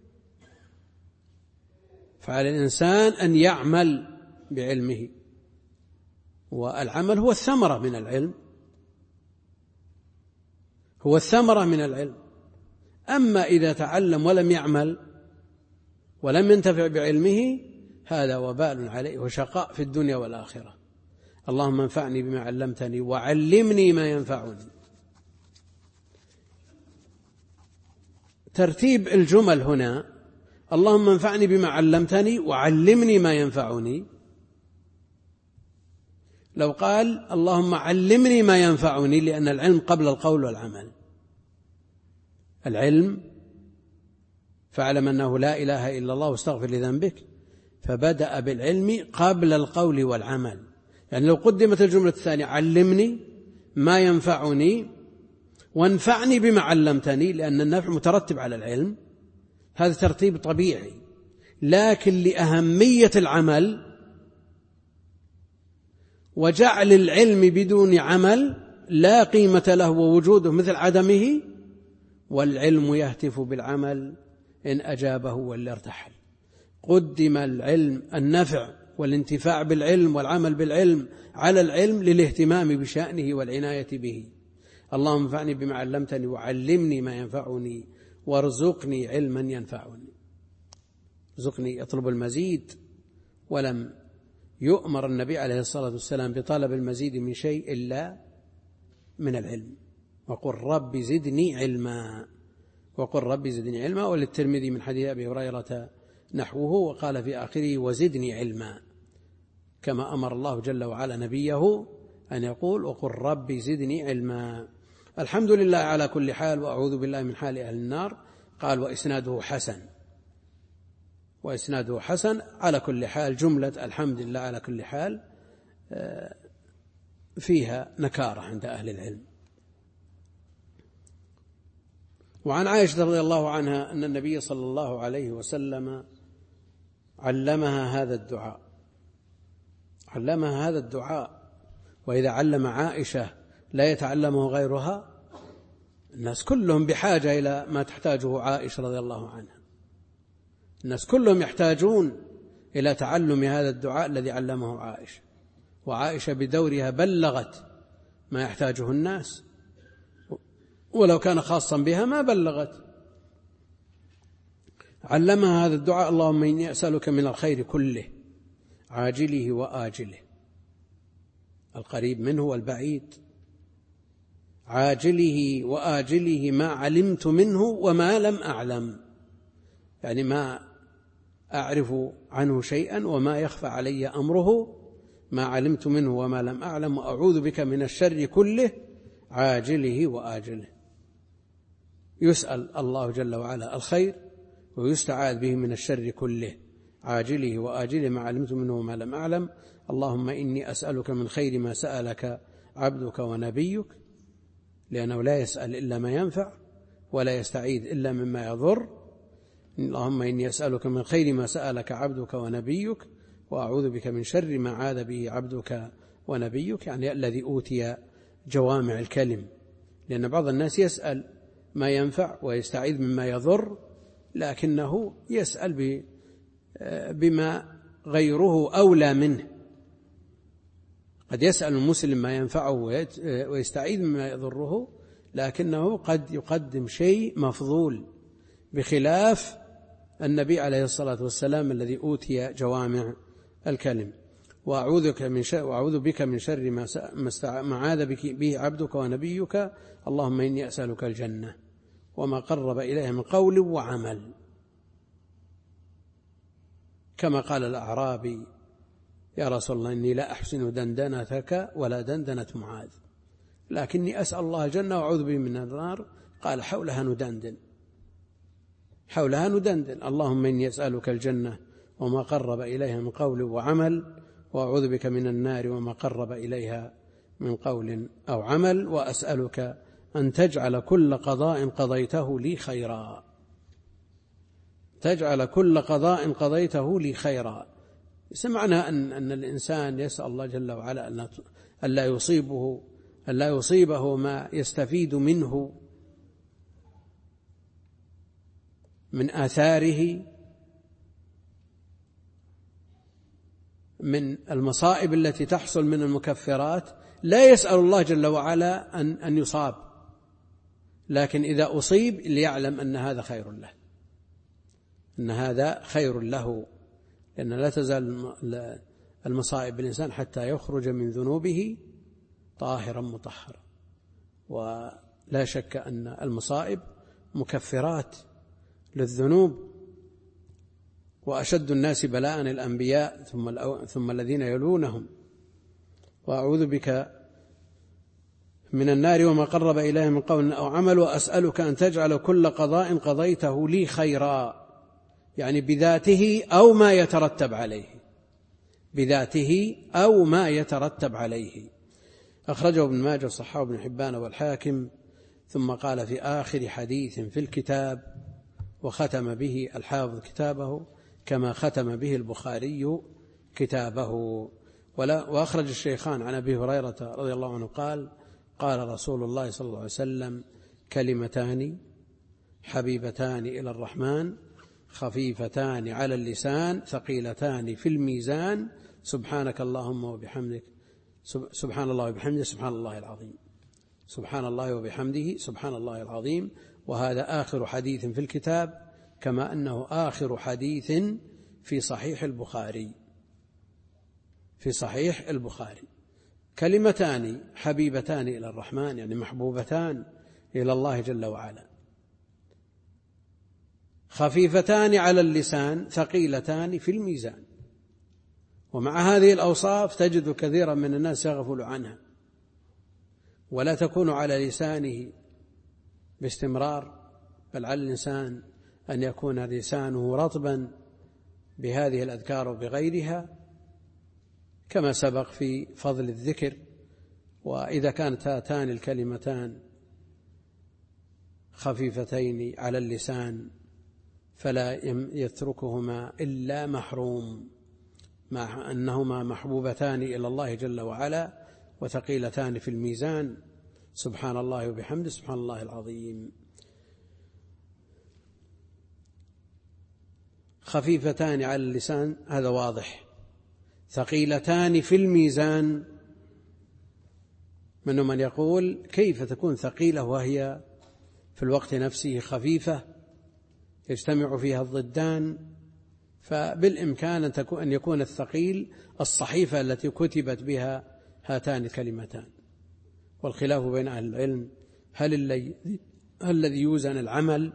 فعلى الإنسان أن يعمل بعلمه، والعمل هو الثمرة من العلم، هو الثمرة من العلم. أما إذا تعلم ولم يعمل ولم ينتفع بعلمه هذا وبال عليه وشقاء في الدنيا والآخرة. اللهم انفعني بما علمتني وعلمني ما ينفعني. ترتيب الجمل هنا: اللهم انفعني بما علمتني وعلمني ما ينفعني. لو قال اللهم علمني ما ينفعني، لأن العلم قبل القول والعمل. العلم فاعلم أنه لا إله إلا الله واستغفر لذنبك، فبدأ بالعلم قبل القول والعمل. يعني لو قدمت الجملة الثانية علمني ما ينفعني وانفعني بما علمتني، لأن النفع مترتب على العلم، هذا ترتيب طبيعي. لكن لأهمية العمل وجعل العلم بدون عمل لا قيمة له ووجوده مثل عدمه، والعلم يهتف بالعمل إن أجابه ولا ارتحل. قدم العلم النفع والانتفاع بالعلم والعمل بالعلم على العلم للاهتمام بشأنه والعناية به. اللهم انفعني بما علمتني وعلمني ما ينفعني وارزقني علما ينفعني. ارزقني يطلب المزيد، ولم يؤمر النبي عليه الصلاة والسلام بطلب المزيد من شيء إلا من العلم. وقل رب زدني علما، وقل رب زدني علما. وللترمذي من حديث أبي هريرة نحوه، وقال في آخره وزدني علما، كما أمر الله جل وعلا نبيه أن يقول وقل رب زدني علما. الحمد لله على كل حال، وأعوذ بالله من حال أهل النار. قال وإسناده حسن، وإسناده حسن. على كل حال جملة الحمد لله على كل حال فيها نكارة عند أهل العلم. وعن عائشة رضي الله عنها أن النبي صلى الله عليه وسلم علمها هذا الدعاء. وإذا علم عائشة لا يتعلمه غيرها. الناس كلهم بحاجة إلى ما تحتاجه عائشة رضي الله عنها. الناس كلهم يحتاجون إلى تعلم هذا الدعاء الذي علمه عائشة، وعائشة بدورها بلغت ما يحتاجه الناس، ولو كان خاصا بها ما بلغت. علمها هذا الدعاء: اللهم إني أسألك من الخير كله عاجله وآجله، القريب منه والبعيد، عاجله وآجله، ما علمت منه وما لم أعلم، يعني ما أعرف عنه شيئا وما يخفى علي أمره، ما علمت منه وما لم أعلم، وأعوذ بك من الشر كله عاجله وآجله. يسأل الله جل وعلا الخير ويستعاذ به من الشر كله عاجله وآجله، ما علمت منه وما لم أعلم. اللهم إني أسألك من خير ما سألك عبدك ونبيك، لأنه لا يسأل إلا ما ينفع ولا يستعيذ إلا مما يضر. اللهم إني أسألك من خير ما سألك عبدك ونبيك، وأعوذ بك من شر ما عاذ به عبدك ونبيك، يعني الذي أوتي جوامع الكلم. لأن بعض الناس يسأل ما ينفع ويستعيذ مما يضر، لكنه يسأل بما غيره أولى منه. قد يسأل المسلم ما ينفعه ويستعيذ مما يضره، لكنه قد يقدم شيء مفضول، بخلاف النبي عليه الصلاة والسلام الذي أوتي جوامع الكلم. وأعوذ بك من شر ما عاذ به عبدك ونبيك، اللهم إني أسألك الجنة وما قرب إليها من قول وعمل، كما قال الأعرابي: يا رسول الله إني لا أحسن دندنتك ولا دندنة معاذ، لكني أسأل الله الجنة وأعوذ به من النار. قال حولها ندندن. اللهم إني أسألك الجنة وما قرب إليها من قول وعمل، وأعوذ بك من النار وما قرب إليها من قول أو عمل، وأسألك أن تجعل كل قضاء قضيته لي خيرا، تجعل كل قضاء قضيته لي خيرا. سمعنا أن الإنسان يسأل الله جل وعلا أن لا يصيبه ما يستفيد منه من آثاره من المصائب التي تحصل من المكفرات لا يسأل الله جل وعلا أن يصاب، لكن إذا أصيب ليعلم أن هذا خير له، أن هذا خير له، لأن لا تزال المصائب بالإنسان حتى يخرج من ذنوبه طاهرا مطهرا. ولا شك أن المصائب مكفرات للذنوب، وأشد الناس بلاء الأنبياء ثم الذين يلونهم. وأعوذ بك من النار وما قرب إليه من قول أو عمل، وأسألك أن تجعل كل قضاء قضيته لي خيرا، يعني بذاته أو ما يترتب عليه، بذاته أو ما يترتب عليه. أخرجه ابن ماجه وصححه ابن حبان والحاكم. ثم قال في آخر حديث في الكتاب، وختم به الحافظ كتابه كما ختم به البخاري كتابه. وأخرج الشيخان عن أبي هريرة رضي الله عنه قال قال رسول الله صلى الله عليه وسلم: كلمتان حبيبتان إلى الرحمن خفيفتان على اللسان ثقيلتان في الميزان سبحانك اللهم وبحمدك سبحان الله وبحمده سبحان الله العظيم، سبحان الله وبحمده سبحان الله العظيم. وهذا آخر حديث في الكتاب، كما أنه آخر حديث في صحيح البخاري. في صحيح البخاري كلمتان حبيبتان إلى الرحمن، يعني محبوبتان إلى الله جل وعلا، خفيفتان على اللسان ثقيلتان في الميزان. ومع هذه الأوصاف تجد كثيرا من الناس يغفل عنها، ولا تكون على لسانه باستمرار، بل على الإنسان أن يكون لسانه رطبا بهذه الأذكار وبغيرها، كما سبق في فضل الذكر. وإذا كانت هاتان الكلمتان خفيفتين على اللسان فلا يتركهما إلا محروم، مع أنهما محبوبتان إلى الله جل وعلا وثقيلتان في الميزان، سبحان الله وبحمده سبحان الله العظيم. خفيفتان على اللسان هذا واضح، ثقيلتان في الميزان منهم من يقول كيف تكون ثقيلة وهي في الوقت نفسه خفيفة يجتمع فيها الضدان؟ فبالإمكان أن يكون الثقيل الصحيفة التي كتبت بها هاتان الكلمتان. والخلاف بين أهل العلم هل الذي يوزن العمل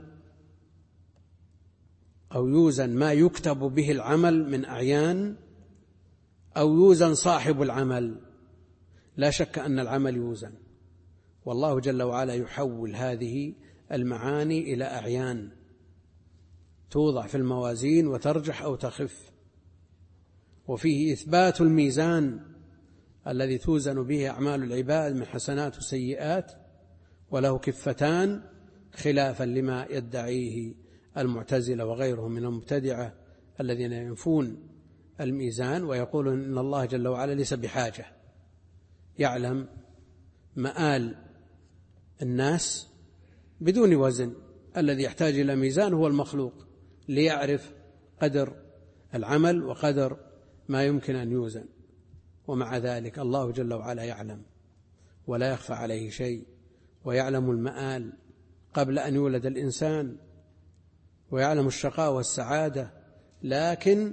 أو يوزن ما يكتب به العمل من أعيان، أو يوزن صاحب العمل؟ لا شك أن العمل يوزن، والله جل وعلا يحول هذه المعاني إلى أعيان توضع في الموازين وترجح أو تخف. وفيه إثبات الميزان الذي توزن به أعمال العباد من حسنات وسيئات، وله كفتان، خلافا لما يدعيه المعتزلة وغيرهم من المبتدعة الذين ينفون الميزان ويقولون إن الله جل وعلا ليس بحاجة، يعلم مآل الناس بدون وزن. الذي يحتاج إلى ميزان هو المخلوق ليعرف قدر العمل وقدر ما يمكن أن يوزن. ومع ذلك الله جل وعلا يعلم ولا يخفى عليه شيء، ويعلم المآل قبل أن يولد الإنسان، ويعلم الشقاء والسعادة، لكن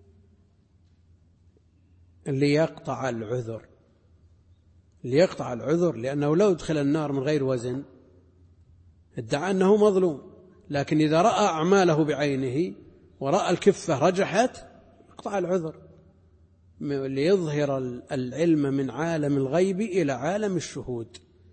ليقطع العذر، لأنه لو دخل النار من غير وزن ادعى أنه مظلوم، لكن إذا رأى أعماله بعينه ورأى الكفة رجحت اقطع العذر، ليظهر العلم من عالم الغيب إلى عالم الشهود،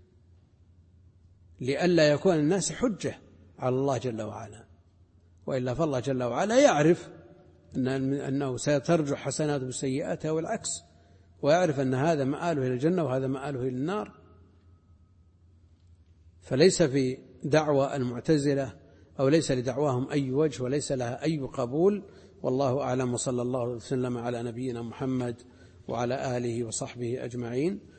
لئلا يكون الناس حجة على الله جل وعلا. وإلا فالله جل وعلا يعرف أنه سيترجح حسناته بسيئاتها والعكس، ويعرف أن هذا مآله إلى الجنة وهذا مآله إلى النار. فليس في دعوى المعتزلة أو ليس لدعواهم أي وجه وليس لها أي قبول. والله أعلم، وصلى الله وسلم على نبينا محمد وعلى آله وصحبه أجمعين.